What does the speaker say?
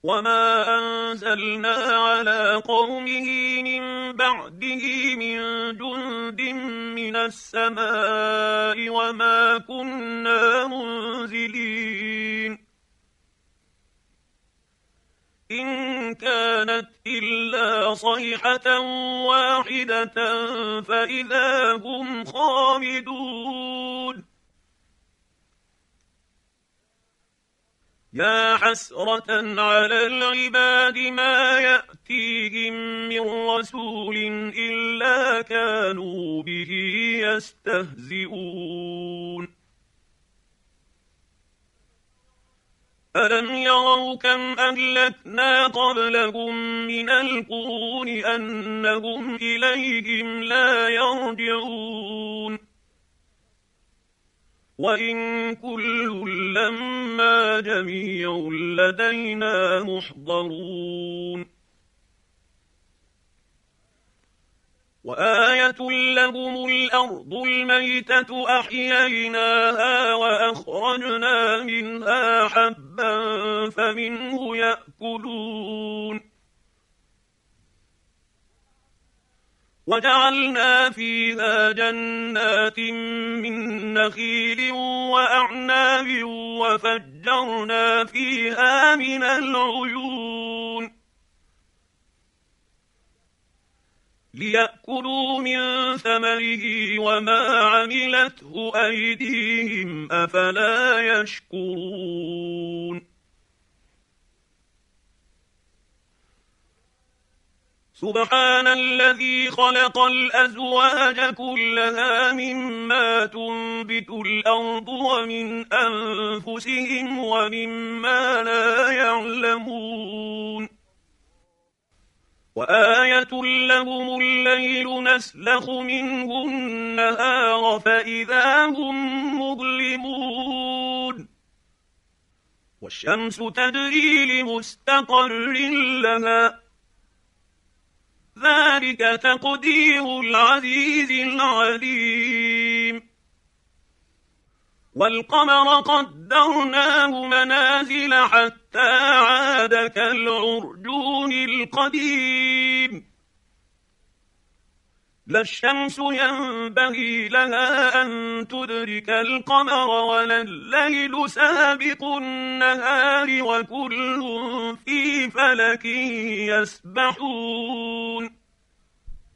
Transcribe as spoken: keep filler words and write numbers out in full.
وما أنزلنا على قومه من بعده من جند من السماء وما كنا منزلين إن كانت إلا صيحة واحدة فإذا هم خامدون يا حسرة على العباد ما يأتيهم من رسول إلا كانوا به يستهزئون ألم يروا كم أهلكنا قبلهم من القرون أنهم إليهم لا يرجعون وإن كل لما جميع لدينا محضرون وآية لهم الأرض الميتة أحييناها وأخرجنا منها حبا فمنه يأكلون وجعلنا فيها جنات من نخيل وأعناب وفجرنا فيها من العيون ليأكلوا من ثمره وما عملته أيديهم أفلا يشكرون سبحان الذي خلق الأزواج كلها مما تنبت الأرض ومن أنفسهم ومما لا يعلمون وآية لهم الليل نسلخ منه النهار فإذا هم مظلمون والشمس تجري لمستقر لها ذلك تقدير العزيز العليم والقمر قدرناه منازل حتى عاد كالعرجون القديم لا الشمس ينبغي لها أن تدرك القمر ولا الليل سابق النهار وكل في فلك يسبحون